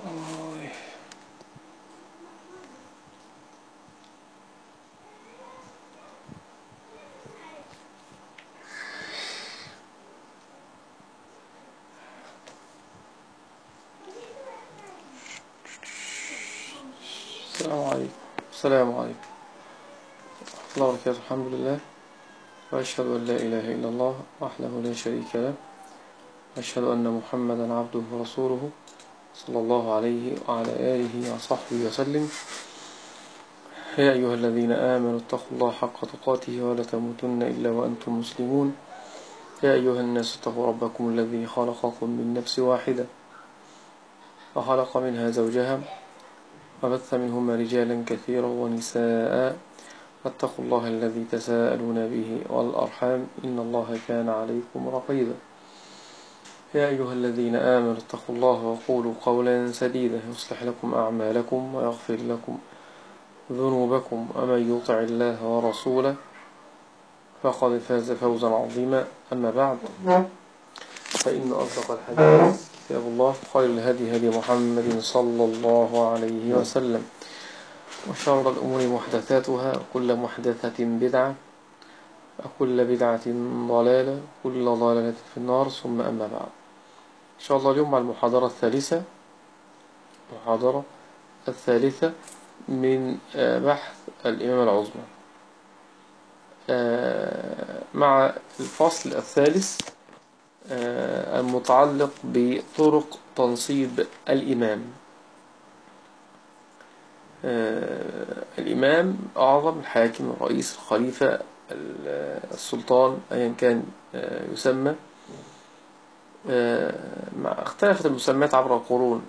السلام عليكم. السلام عليكم الله وبركاته. الحمد لله، وأشهد أن لا إله إلا الله وحده لا شريك له، وأشهد أن محمدا عبده ورسوله صلى الله عليه وعلى آله وصحبه وسلم. يا أيها الذين آمنوا اتقوا الله حق تقاته ولا تموتن إلا وأنتم مسلمون. يا أيها الناس اتقوا ربكم الذي خلقكم من نفس واحدة وخلق منها زوجها وبث منهما رجالا كثيرا ونساء، واتقوا الله الذي تساءلون به والأرحام إن الله كان عليكم رقيبا. يا أيها الذين آمنوا اتقوا الله وقولوا قولا سديدا يصلح لكم أعمالكم ويغفر لكم ذنوبكم، ومن يطع الله ورسوله فقد فاز فوزا عظيما. أما بعد، فإن أصدق الحديث كتاب الله، خير الهدي هدي محمد صلى الله عليه وسلم، وشر الأمور محدثاتها، وكل محدثة بدعة، وكل بدعة ضلالة، كل ضلالة في النار. ثم أما بعد، إن شاء الله اليوم مع المحاضرة الثالثة من بحث الإمامة العظمى، مع الفصل الثالث المتعلق بطرق تنصيب الإمام. الإمام أعظم، الحاكم، الرئيس، الخليفة، السلطان، أيا كان يسمى. اختلفت المسميات عبر القرون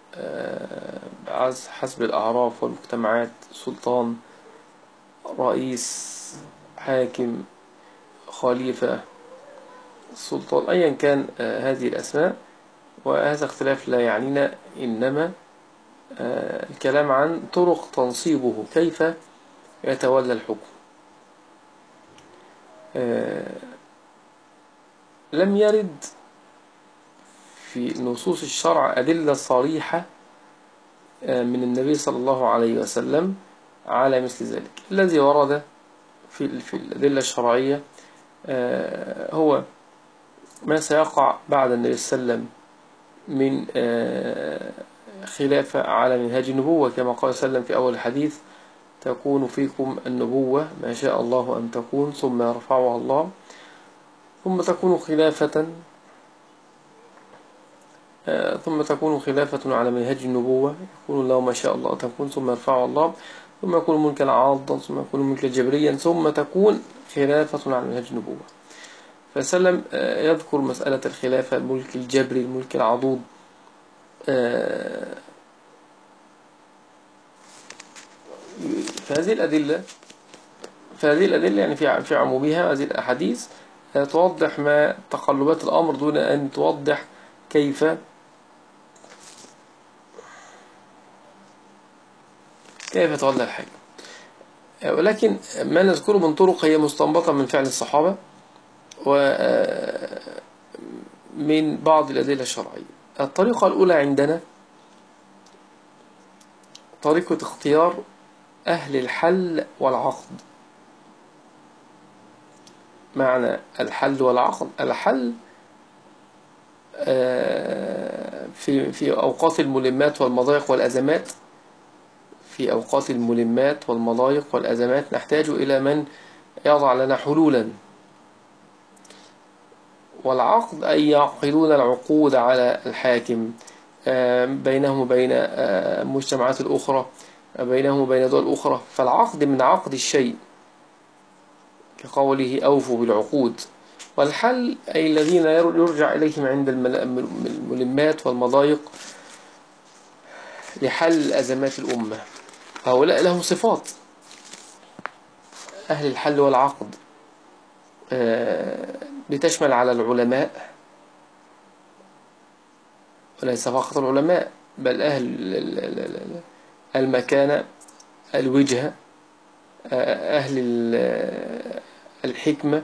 حسب الأعراف والمجتمعات: سلطان، رئيس، حاكم، خليفة، السلطان، أيا كان هذه الأسماء. وهذا اختلاف لا يعنينا، إنما الكلام عن طرق تنصيبه، كيف يتولى الحكم. لم يرد في نصوص الشرع أدلة صريحة من النبي صلى الله عليه وسلم على مثل ذلك. الذي ورد في الأدلة الشرعية هو ما سيقع بعد النبي صلى الله عليه وسلم من خلافة على منهاج النبوة، كما قال صلى الله عليه وسلم في أول الحديث: تكون فيكم النبوة ما شاء الله أن تكون ثم يرفعها الله، ثم تكون خلافة على منهج النبوة، يكون الله ما شاء الله تكون ثم يرفعها الله، ثم يكون ملكا عاضا، ثم يكون ملكا جبريا، ثم تكون خلافة على منهج النبوة. فسلم يذكر مسألة الخلافة، الملك الجبري، الملك العضوض. فهذه الأدلة يعني في عمومها، هذه الأحاديث توضح ما تقلبات الأمر دون أن توضح كيف يتولى الحاكم. ولكن ما نذكره من طرق هي مستنبطة من فعل الصحابة ومن بعض الأدلة الشرعية. الطريقة الأولى عندنا طريقة اختيار أهل الحل والعقد. معنى الحل والعقد: الحل في أوقات الملمات والمضايق والأزمات، في أوقات الملمات والمضايق والأزمات نحتاج إلى من يضع لنا حلولا. والعقد أي يعقدون العقود على الحاكم، بينهم وبين المجتمعات الأخرى، بينهم وبين دول أخرى. فالعقد من عقد الشيء، كقوله أوفوا بالعقود. والحل أي الذين يرجع إليهم عند الملمات والمضايق لحل أزمات الأمة. هؤلاء لهم صفات، أهل الحل والعقد، لتشمل على العلماء، وليس فقط العلماء، بل أهل المكانة، الوجهة، أهل الحكمة،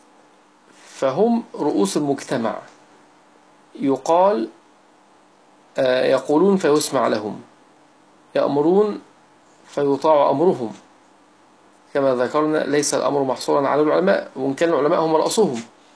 فهم رؤوس المجتمع. يقال يقولون فيسمع لهم، يأمرون فيطاع أمرهم. كما ذكرنا ليس الأمر محصورا على العلماء، وإن كان العلماء هم رأسهم.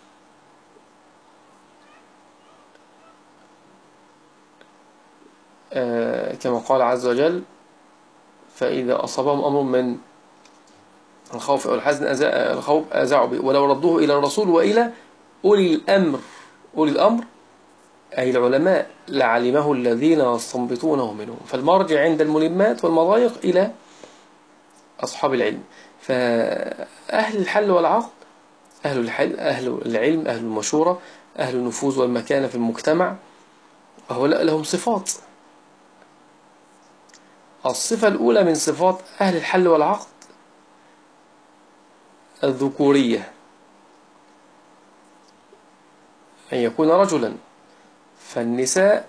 كما قال عز وجل: فإذا أصابهم أمر من الخوف أو الحزن الخوف أذاعوا به ولو ردوه إلى الرسول وإلى أولي الأمر. أولي الأمر أي العلماء لعلمه الذين يستنبطونه منهم. فالمرجع عند الملمات والمضايق إلى أصحاب العلم. فأهل الحل والعقد، أهل العلم، أهل المشورة، أهل النفوذ والمكانة في المجتمع، هؤلاء لهم صفات. الصفة الأولى من صفات أهل الحل والعقد الذكورية، أن يكون رجلا. فالنساء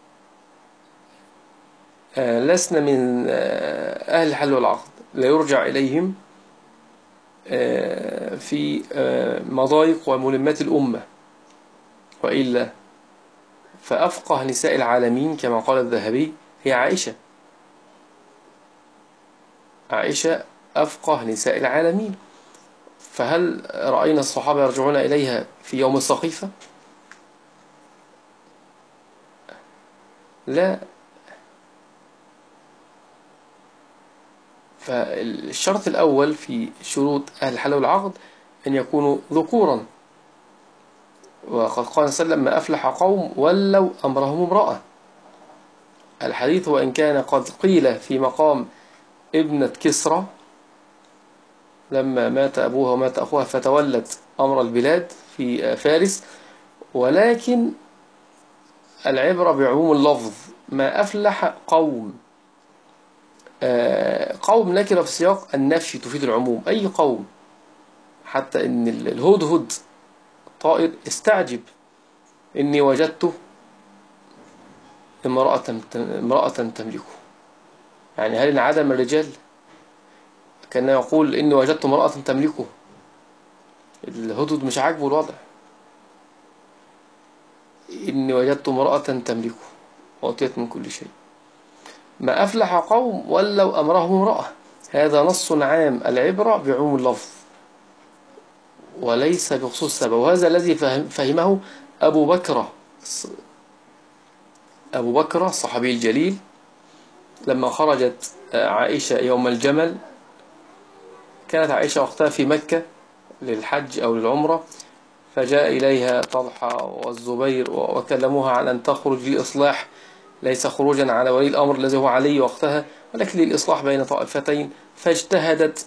لسن من أهل الحل والعقد، لا يرجع إليهم في مضايق وملمات الأمة. وإلا فأفقه نساء العالمين كما قال الذهبي هي عائشة. عائشة أفقه نساء العالمين. فهل رأينا الصحابة يرجعون إليها في يوم السقيفة؟ لا. فالشرط الأول في شروط أهل الحل والعقد أن يكونوا ذكورا. وقد قال صلى الله عليه وسلم: ما أفلح قوم ولوا أمرهم امرأة. الحديث وإن كان قد قيل في مقام ابنة كسرى لما مات أبوها ومات أخوها فتولت أمر البلاد في فارس، ولكن العبرة بعموم اللفظ. ما أفلح قوم، قوم نكرة في سياق النفي تفيد العموم، أي قوم. حتى إن الهدهد طائر استعجب: إني وجدت امرأة تملكه. يعني هل انعدم الرجال؟ كان يقول: إني وجدت امرأة تملكه. الهدهد مش عاجبه الوضع. إني وجدت امرأة تملكه وأعطيت من كل شيء. ما أفلح قوم ولوا أمرهم امرأة. هذا نص عام، العبرة بعموم اللفظ وليس بخصوص السبب. وهذا الذي فهمه أبو بكر الصحابي الجليل لما خرجت عائشة يوم الجمل. كانت عائشة وقتها في مكة للحج أو للعمرة، فجاء إليها طلحة والزبير وكلموها عن أن تخرج لإصلاح، ليس خروجا على ولي الأمر الذي هو علي وقتها، ولكن للإصلاح بين طائفتين. فاجتهدت،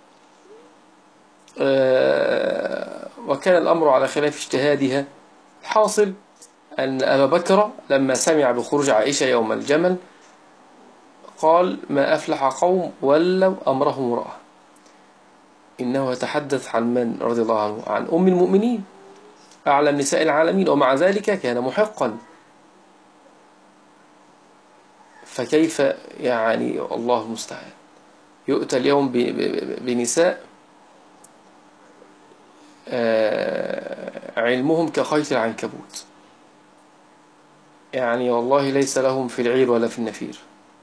وكان الأمر على خلاف اجتهادها. الحاصل أن أبا بكر لما سمع بخروج عائشة يوم الجمل قال: ما أفلح قوم ولوا أمرهم امرأة. إنه يتحدث عن من رضي الله عنه؟ عن أم المؤمنين، أعلم نساء العالمين، ومع ذلك كان محقا. فكيف يعني؟ الله المستعان. يؤتى اليوم بنساء علمهم كخيط العنكبوت، يعني والله ليس لهم في العير ولا في النفير.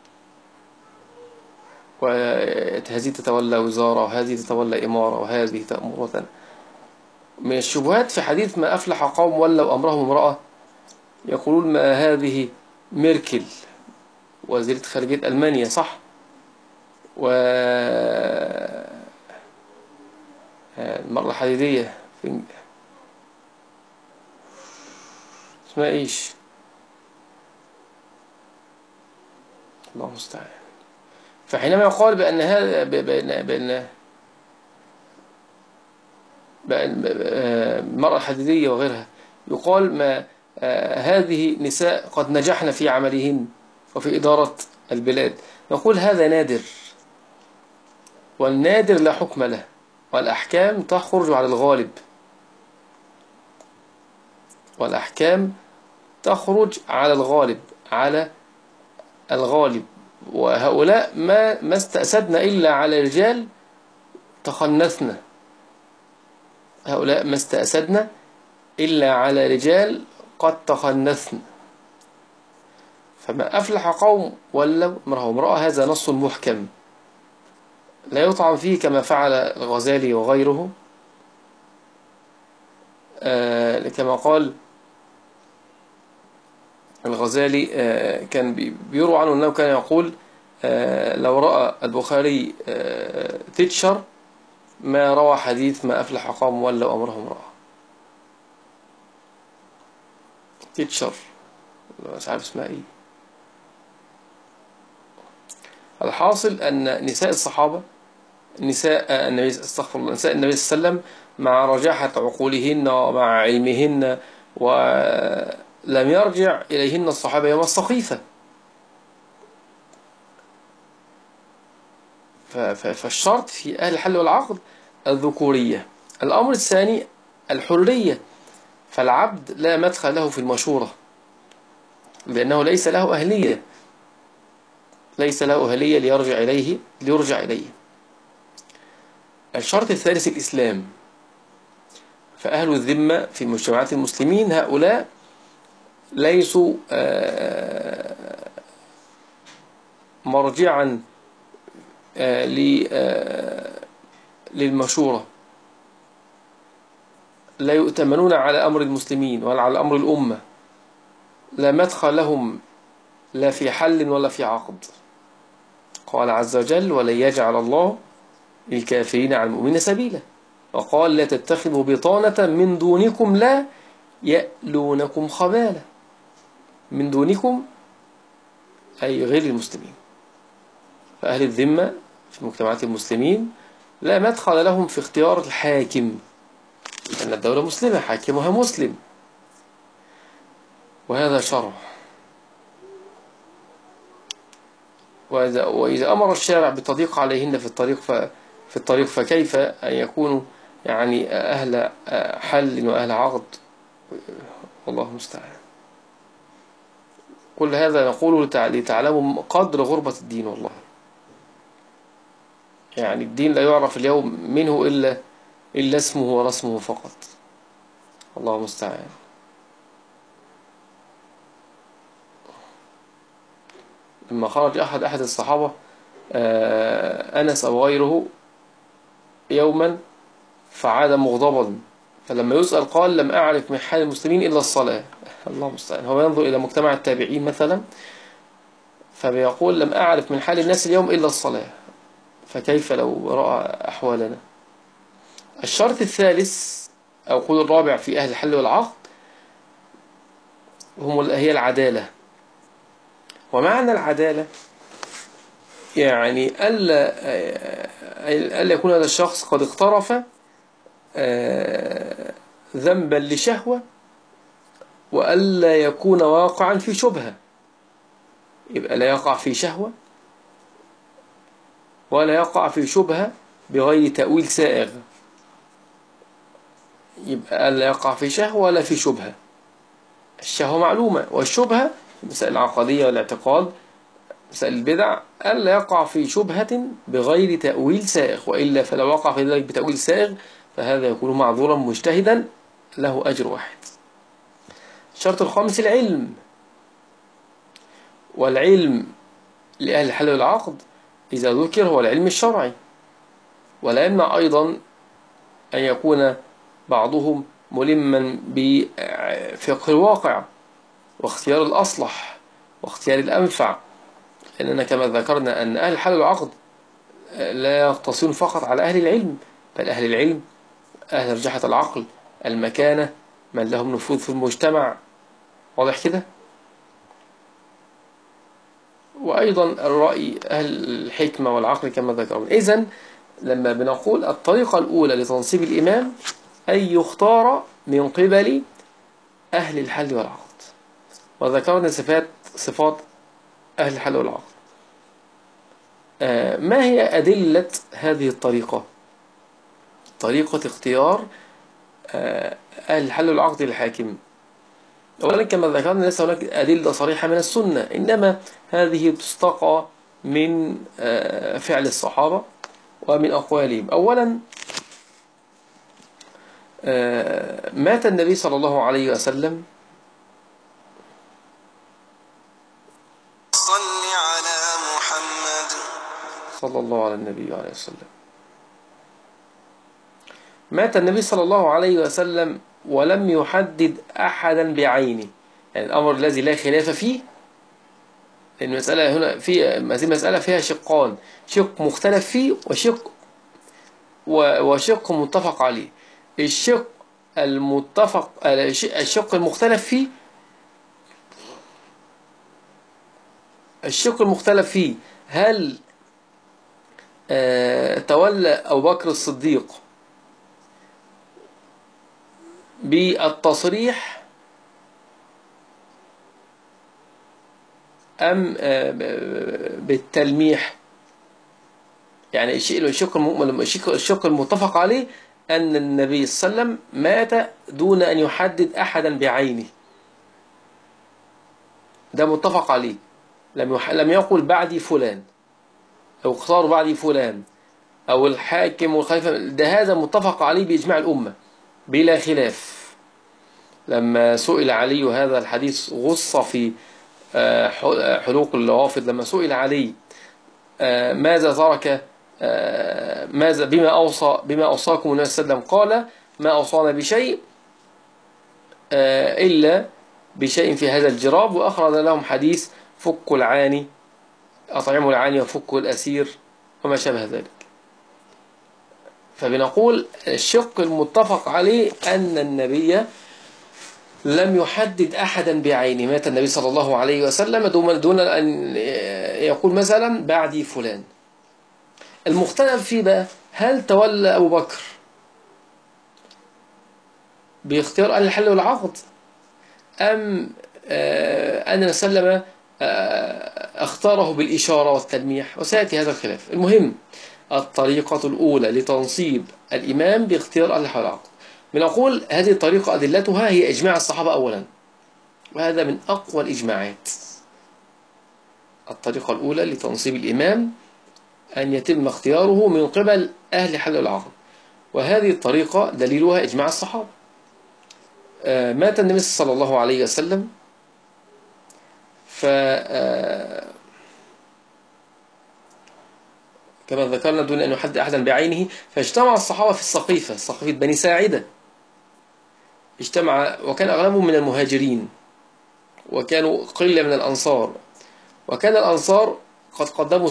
وهذه تتولى وزارة، وهذه تتولى إمارة، وهذه تأمرة. من الشبهات في حديث ما أفلح قوم ولوا أمرهم امرأة، يقولون: ما هذه ميركل وزيرة خارجية ألمانيا، صح؟ المرأة الحديدية اسمها إيش؟ الله المستعان. فحينما يقال بأن هذا بأن المرأة الحديدية وغيرها، يقال: ما هذه نساء قد نجحن في عملهن وفي إدارة البلاد. نقول: هذا نادر، والنادر لا حكم له، والأحكام تخرج على الغالب، والأحكام تخرج على الغالب، على الغالب. وهؤلاء ما استأسدنا إلا على رجال تخنثنا. هؤلاء ما استأسدنا إلا على رجال قد تخنثن. فما أفلح قوم ولوا امرأة امرأة، هذا نص محكم لا يطعن فيه كما فعل الغزالي وغيره. كما قال الغزالي، كان بيروى عنه أنه كان يقول لو رأى البخاري تتشر ما روى حديث ما أفلح قوم ولوا أمرهم امرأة. تتشر مش عارف اسمها ايه. الحاصل أن نساء الصحابة، نساء النبي استغفر الله، نساء النبي صلى الله عليه وسلم مع رجاحة عقولهن ومع علمهن، ولم يرجع إليهن الصحابة يوم السقيفة. فالشرط في أهل الحل والعقد الذكورية. الأمر الثاني الحرية، فالعبد لا مدخل له في المشورة لأنه ليس له أهلية، ليس له أهلية ليرجع إليه. الشرط الثالث الإسلام، فأهل الذمة في مجتمعات المسلمين هؤلاء ليسوا مرجعا للمشورة، لا يؤتمنون على أمر المسلمين ولا على أمر الأمة، لا مدخل لهم لا في حل ولا في عقد. قال عز وجل ولن يجعل الله للكافرين على المؤمنين سبيلا، وقال لا تتخذوا بطانة من دونكم لا يألونكم خبالا. من دونكم أي غير المسلمين. فأهل الذمة في مجتمعات المسلمين لا مدخل لهم في اختيار الحاكم، لأن الدولة مسلمة حاكمها مسلم، وهذا شرع. وإذا أمر الشارع بالتضييق عليهن في الطريق فكيف أن يكونوا يعني أهل حل وأهل عقد؟ والله المستعان. كل هذا نقوله لتعلموا قدر غربة الدين. والله يعني الدين لا يعرف اليوم منه إلا اسمه ورسمه فقط. الله المستعان. لما خرج أحد الصحابة أنس أو غيره يوما فعاد مغضبا، فلما يسأل قال لم أعرف من حال المسلمين إلا الصلاة. الله المستعان. هو ينظر إلى مجتمع التابعين مثلا فبيقول لم أعرف من حال الناس اليوم إلا الصلاة، فكيف لو رأى أحوالنا؟ الشرط الثالث أو قول الرابع في أهل الحل والعقد هي العدالة. ومعنى العدالة يعني ألا يكون هذا الشخص قد اقترف ذنبا لشهوة، وألا يكون واقعا في شبهة. يبقى لا يقع في شهوة ولا يقع في شبهة بغير تأويل سائغ. يبقى لا يقع في شهوة ولا في شبهة. الشهوة معلومة، والشبهة مسائل العقدية والاعتقاد، مسائل البدع، ألا يقع في شبهة بغير تأويل سائغ، وإلا فلو وقع في ذلك بتأويل سائغ فهذا يكون معذورا مجتهدا له أجر واحد. الشرط الخامس العلم، والعلم لأهل الحل والعقد إذا ذكر هو العلم الشرعي، ولا يمنع أيضا أن يكون بعضهم ملما بفقه الواقع واختيار الأصلح واختيار الأنفع، لأننا كما ذكرنا أن أهل الحل والعقد لا يقتصرون فقط على أهل العلم، بل أهل العلم أهل رجحة العقل، المكانة، من لهم نفوذ في المجتمع. واضح كده؟ وأيضا الرأي أهل الحكمة والعقل كما ذكرنا. إذن لما بنقول الطريقة الأولى لتنصيب الإمام أن يختار من قبل أهل الحل والعقد، وذكرنا صفات أهل الحل والعقد. ما هي أدلة هذه الطريقة؟ طريقة اختيار أهل الحل والعقد للحاكم. أولا كما ذكرنا ليس هناك أدلة صريحة من السنة، إنما هذه تستقى من فعل الصحابة ومن أقوالهم. أولا مات النبي صلى الله عليه وسلم الله على النبي عليه وسلم. مات النبي صلى الله عليه وسلم ولم يحدد أحدا بعينه، يعني الأمر الذي لا خلاف فيه. المسألة هنا في هذه المسألة فيها شقان، شق مختلف فيه وشق متفق عليه. الشق الشق المختلف فيه، هل تولى أبو بكر الصديق بالتصريح أم بالتلميح؟ يعني الشق المتفق عليه أن النبي صلى الله عليه وسلم مات دون أن يحدد أحدا بعينه، ده متفق عليه. لم يقل بعدي فلان أو اختاروا بعدي فلان أو الحاكم والخليفة، ده هذا متفق عليه بإجماع الأمة بلا خلاف. لما سئل علي، وهذا الحديث غص في حلوق الروافض، لما سئل علي ماذا ترك، بما أوصاكم النبي صلى الله عليه وسلم، قال ما أوصانا بشيء إلا بشيء في هذا الجراب، وأخرج لهم حديث فك العاني، أطعموا العاني وفكوا الأسير وما شابه ذلك. فبنقول الشق المتفق عليه أن النبي لم يحدد أحدا بعينه، مات النبي صلى الله عليه وسلم دون أن يقول مثلا بعدي فلان. المختلف فيه بقى، هل تولى أبو بكر باختيار أهل الحل والعقد أم أن سلم اختاره بالإشارة والتلميح؟ وسيأتي هذا الخلاف. المهم، الطريقة الأولى لتنصيب الإمام باختيار أهل الحل والعقد، بنقول هذه الطريقة أدلتها هي إجماع الصحابة أولا، وهذا من أقوى الإجماعات. الطريقة الأولى لتنصيب الإمام أن يتم اختياره من قبل أهل الحل والعقد، وهذه الطريقة دليلها إجماع الصحابة. مات النبي صلى الله عليه وسلم، كما ذكرنا دون أن يحدد أحدا بعينه، فاجتمع الصحابة في سقيفة بني ساعدة، اجتمع، وكان أغلبهم من المهاجرين، وكانوا قلة من الأنصار. وكان الأنصار قد قدموا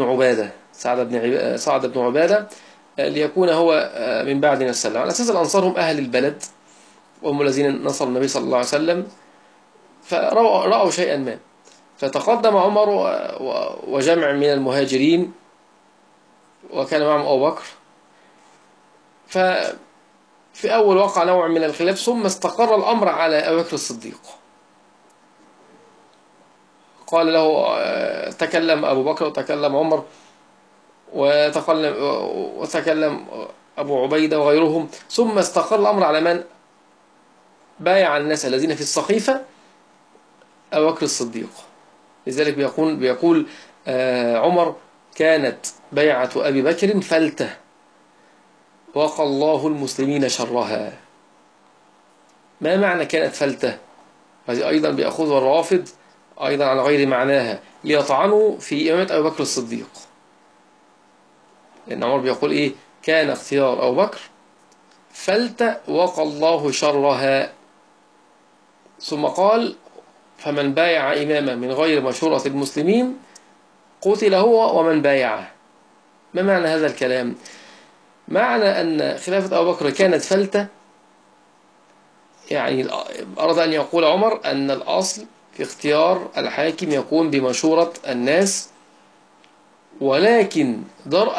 سعد بن عبادة ليكون هو من بعد النبي صلى الله عليه وسلم، على أساس الأنصار هم أهل البلد وهم الذين نصروا النبي صلى الله عليه وسلم، فرأوا شيئا ما، فتقدم عمر وجمع من المهاجرين، وكان معهم أبو بكر. ففي أول وقع نوع من الخلاف، ثم استقر الأمر على أبي بكر الصديق. قال له، تكلم أبو بكر وتكلم عمر وتكلم أبو عبيدة وغيرهم، ثم استقر الأمر على من بايع الناس الذين في السقيفة أبو بكر الصديق. لذلك بيقول عمر: كانت بيعة أبي بكر فلتة وقى الله المسلمين شرها. ما معنى كانت فلتة؟ هذه أيضا بيأخذها الروافض أيضا على غير معناها، ليطعنوا في إمامة أبي بكر الصديق. لأن عمر بيقول إيه؟ كان اختيار أبو بكر فلتة وقى الله شرها. ثم قال: فمن بايع إماما من غير مشورة المسلمين قتل هو ومن بايعه. ما معنى هذا الكلام؟ معنى أن خلافة أبو بكر كانت فلتة، يعني أراد أن يقول عمر أن الأصل في اختيار الحاكم يكون بمشورة الناس، ولكن درءا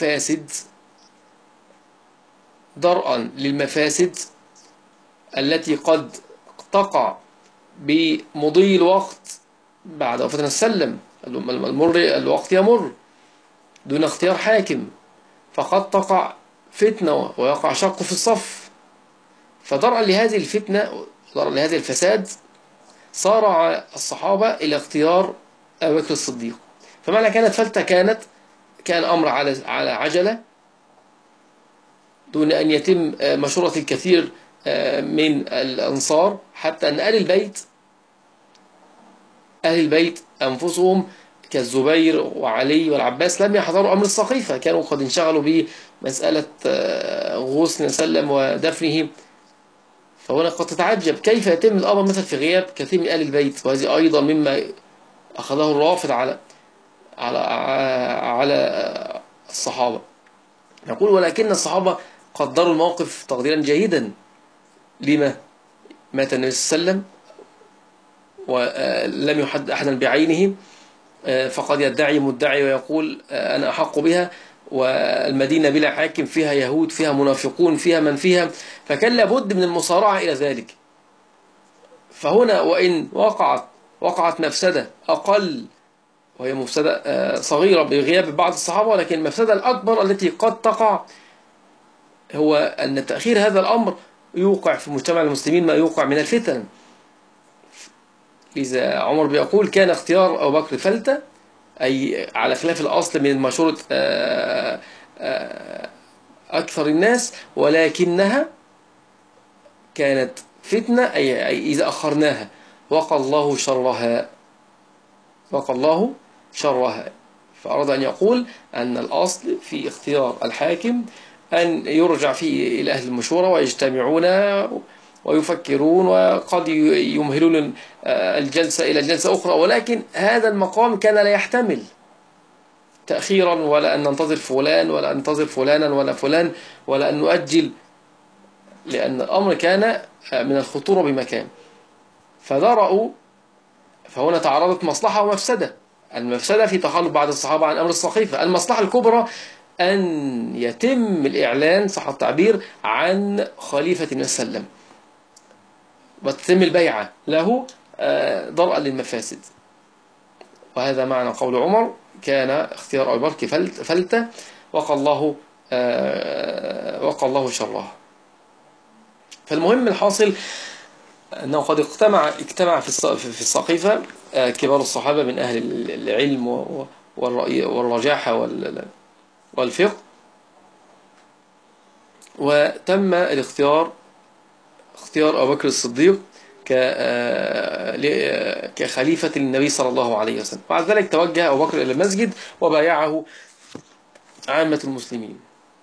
للمفاسد التي قد تقع بمضي الوقت بعد وفاة السلم، الوقت يمر دون اختيار حاكم، فقد تقع فتنة ويقع شق في الصف. فدرءا لهذه الفتنة ودرءا لهذه الفساد، صارع الصحابة إلى اختيار أبي بكر الصديق. فمعنى كانت فلتة، كان أمر على عجلة دون أن يتم مشورة الكثير من الأنصار، حتى أن أهل البيت أنفسهم كالزبير وعلي والعباس لم يحضروا أمر السقيفة، كانوا قد انشغلوا بمسألة غسل سلم ودفنه. فهنا قد تتعجب كيف يتم الأمر مثلا في غياب كثير من آل البيت، وهذه أيضا مما أخذه الرافض على الصحابة. نقول ولكن الصحابة قدروا الموقف تقديرا جيدا. لما مات النبي صلى الله عليه وسلم ولم يحد أحدا بعينه، فقد يدعي مدعي ويقول أنا أحق بها، والمدينة بلا حاكم، فيها يهود، فيها منافقون، فيها من فيها، فكان لابد من المصارعة إلى ذلك. فهنا وإن وقعت مفسدة أقل، وهي مفسدة صغيرة بغياب بعض الصحابة، ولكن المفسدة الأكبر التي قد تقع هو أن تأخير هذا الأمر يوقع في مجتمع المسلمين ما يوقع من الفتن. إذا عمر بيقول كان اختيار أبو بكر فلتة، أي على خلاف الأصل من مشورة أكثر الناس، ولكنها كانت فتنة، أي إذا أخرناها وقى الله شرها، وقى الله شرها. فأراد أن يقول أن الأصل في اختيار الحاكم أن يرجع فيه إلى أهل المشورة ويجتمعون ويفكرون، وقد يمهلون الجلسة إلى جلسة أخرى، ولكن هذا المقام كان لا يحتمل تأخيرا، ولا أن ننتظر فلان ولا ننتظر فلانا ولا فلان، ولا أن نؤجل، لأن الأمر كان من الخطورة بمكان. فذرأوا، فهنا تعارضت مصلحة ومفسدة. المفسدة في تخلف بعض الصحابة عن أمر السقيفة، المصلحة الكبرى أن يتم الإعلان صح التعبير عن خليفة النبي صلى الله عليه وسلم، وتتم البيعة له درءا للمفاسد. وهذا معنى قول عمر كان اختيار أبي بكر فلتة وقى الله شرها. فالمهم الحاصل أنه قد اجتمع في السقيفة كبار الصحابة من أهل العلم والرجاحة والفقه، وتم اختيار أبو بكر الصديق كخليفة النبي صلى الله عليه وسلم. بعد ذلك توجه أبو بكر إلى المسجد وبايعه عامة المسلمين.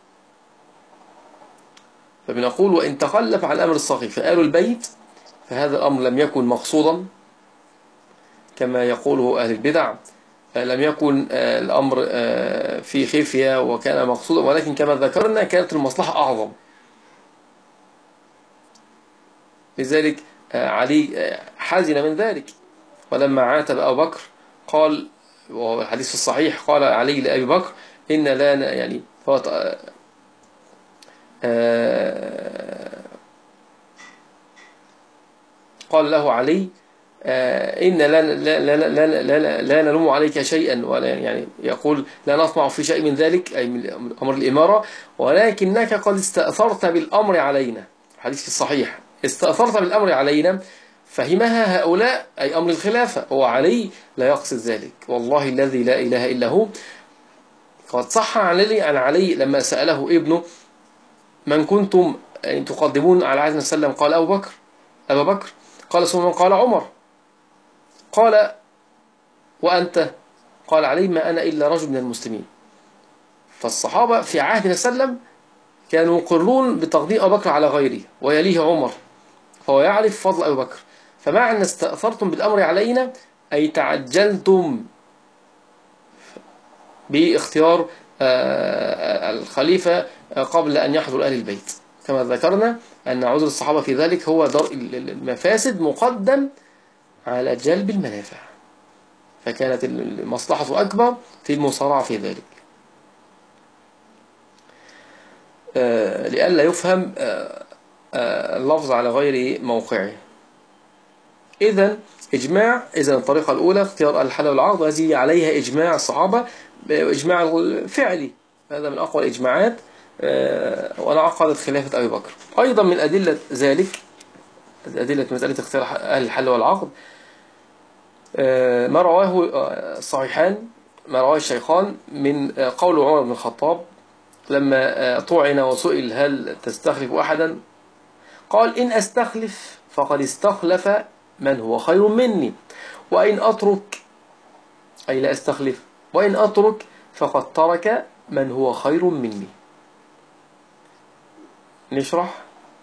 فبنقول وإن تخلف عن أمر السقيفة آل البيت فهذا الأمر لم يكن مقصودا كما يقوله أهل البدع، لم يكن الأمر في خفية وكان مقصودا، ولكن كما ذكرنا كانت المصلحة أعظم. لذلك علي حزن من ذلك، ولما عاتب أبو بكر قال، وهو الحديث في الصحيح، قال علي لأبي بكر إن لا يعني قال له علي إن لا نلوم عليك شيئا، ولا يعني يقول لا نطمع في شيء من ذلك، أي من أمر الإمارة، ولكنك قد استأثرت بالأمر علينا. حديث في الصحيح، استأثرت بالأمر علينا، فهمها هؤلاء أي أمر الخلافة، وعلي لا يقصد ذلك، والله الذي لا إله إلا هو. قد صح عن علي لما سأله ابنه من كنتم تقدمون على عهد النبي صلى الله عليه وسلم، قال أبا بكر، قال ثم من قال عمر، قال وأنت؟ قال علي ما أنا إلا رجل من المسلمين. فالصحابة في عهد النبي صلى الله عليه وسلم كانوا يقرون بتقديم أبي بكر على غيره، ويليه عمر، فهو يعرف فضل أبي بكر. فمعنى استأثرتم بالأمر علينا أي تعجلتم باختيار الخليفة قبل أن يحضر أهل البيت، كما ذكرنا أن عذر الصحابة في ذلك هو درء المفاسد مقدم على جلب المنافع، فكانت المصلحة أكبر في المصارعة في ذلك، لئلا يفهم اللفظ على غير موقعه. إذن الطريقة الأولى اختيار الحل والعقد، وهذه عليها إجماع الصحابة، إجماع الفعلي، هذا من أقوى الإجماعات، وانعقدت خلافة أبي بكر. أيضا من أدلة ذلك، أدلة مسألة اختيار أهل الحل والعقد، ما رواه الصحيحان، ما رواه الشيخان من قول عمر بن الخطاب لما طعن وسئل هل تستخلف أحدا، قال إن أستخلف فقد استخلف من هو خير مني، وإن أترك أي لا أستخلف، وإن أترك فقد ترك من هو خير مني. نشرح.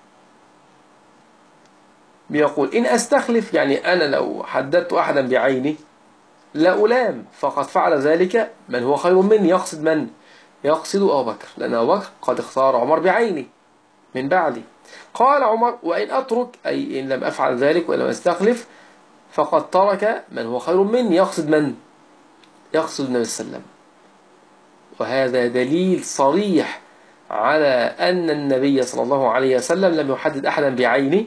بيقول إن أستخلف يعني أنا لو حددت أحدا بعيني لا ألام، فقد فعل ذلك من هو خير مني. يقصد من؟ يقصد أبو بكر، لأن أبو بكر قد اختار عمر بعيني من بعدي. قال عمر وإن أترك أي إن لم أفعل ذلك وإن لم أستخلف فقد ترك من هو خير مني. يقصد من؟ يقصد النبي صلى الله عليه وسلم. وهذا دليل صريح على أن النبي صلى الله عليه وسلم لم يحدد أحدا بعينه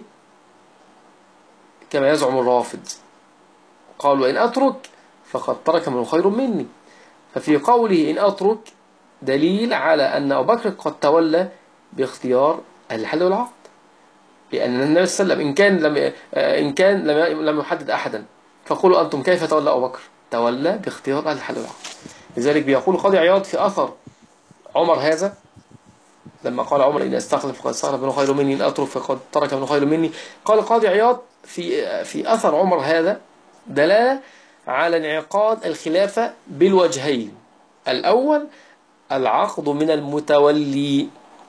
كما يزعم الرافض. قال وإن أترك فقد ترك من هو خير مني. ففي قوله إن أترك دليل على أن أبو بكر قد تولى باختيار الحل والعقد، لأن النبي صلى الله عليه وسلم إن كان لم يحدد أحدا، فقولوا أنتم كيف تولى أبو بكر؟ تولى باختيار الحل والعقد. لذلك بيقول قاضي عياض في أثر عمر هذا لما قال عمر إن أستخلف فقد استخلف منه خير مني، إن أترك فقد ترك منه خير مني. قال القاضي عياض في أثر عمر هذا دلالة على انعقاد الخلافة بالوجهين. الأول العقد من المتولي.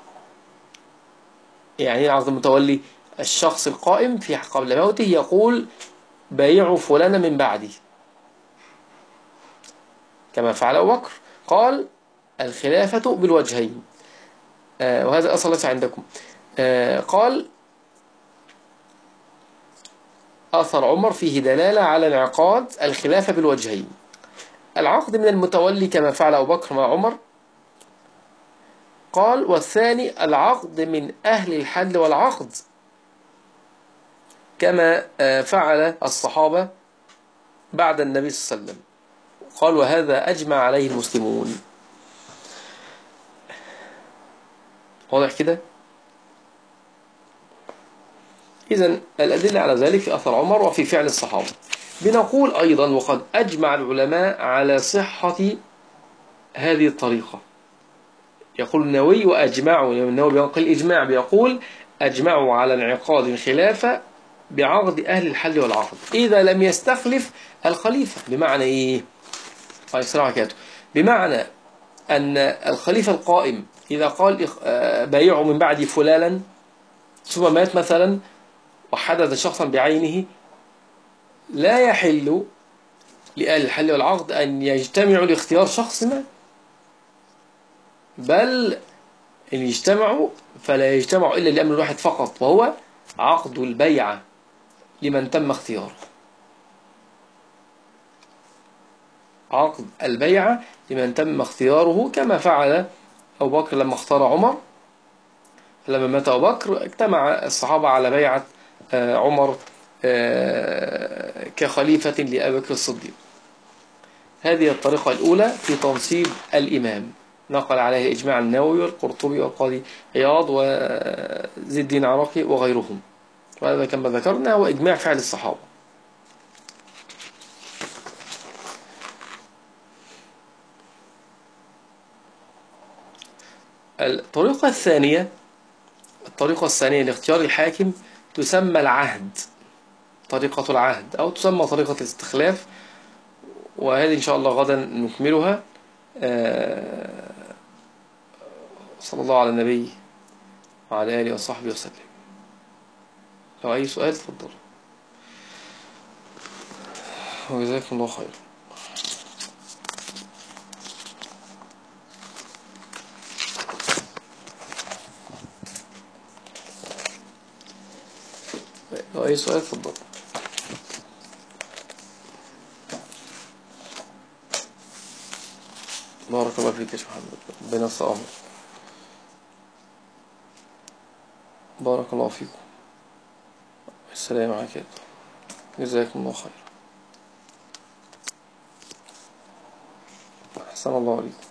يعني العقد المتولي الشخص القائم في قبل موته يقول بايعوا فلانا من بعدي كما فعل أبو بكر. قال الخلافة بالوجهين. وهذا أصل ليس عندكم. قال أثر عمر فيه دلالة على انعقاد الخلافة بالوجهين. العقد من المتولي كما فعل أبو بكر مع عمر. قال والثاني العقد من أهل الحل والعقد كما فعل الصحابة بعد النبي صلى الله عليه وسلم. قال وهذا أجمع عليه المسلمون. واضح كده؟ إذن الأدلة على ذلك في أثر عمر وفي فعل الصحابة. بنقول أيضا وقد أجمع العلماء على صحة هذه الطريقة. يقول النووي وأجمعوا، النووي بينقل الإجماع بيقول أجمعوا على انعقاد الخلافة بعقد أهل الحل والعقد إذا لم يستخلف الخليفة. بمعنى إيه؟ بمعنى أن الخليفة القائم إذا قال بايعوا من بعد فلانا ثم مات مثلا وحدد شخصا بعينه، لا يحل لأهل الحل والعقد أن يجتمعوا لاختيار شخص ما، بل إن يجتمعوا فلا يجتمعوا إلا لأمر واحد فقط، وهو عقد البيعة لمن تم اختياره. عقد البيعة لمن تم اختياره كما فعل أبو بكر لما اختار عمر. لما مات أبو بكر اجتمع الصحابة على بيعة عمر كخليفة لأبي بكر الصديق. هذه الطريقة الأولى في تنصيب الإمام، نقل عليه إجماع النووي والقرطبي والقاضي عياض وزيد الدين عراقي وغيرهم. وهذا كما ذكرنا هو إجماع فعل الصحابة. الطريقة الثانية لاختيار الحاكم تسمى العهد، طريقة العهد، أو تسمى طريقة الاستخلاف. وهذه إن شاء الله غدا نكملها. صلى الله على النبي وعلى آله وصحبه وسلم. لو أي سؤال تفضل. وجزاكم الله خير. لو أي سؤال تفضل. بارك الله فيك يا شيخ محمد، ربنا يسعدك. بارك الله فيكم. السلام عليكم. جزاكم الله خير. أحسن الله عليكم.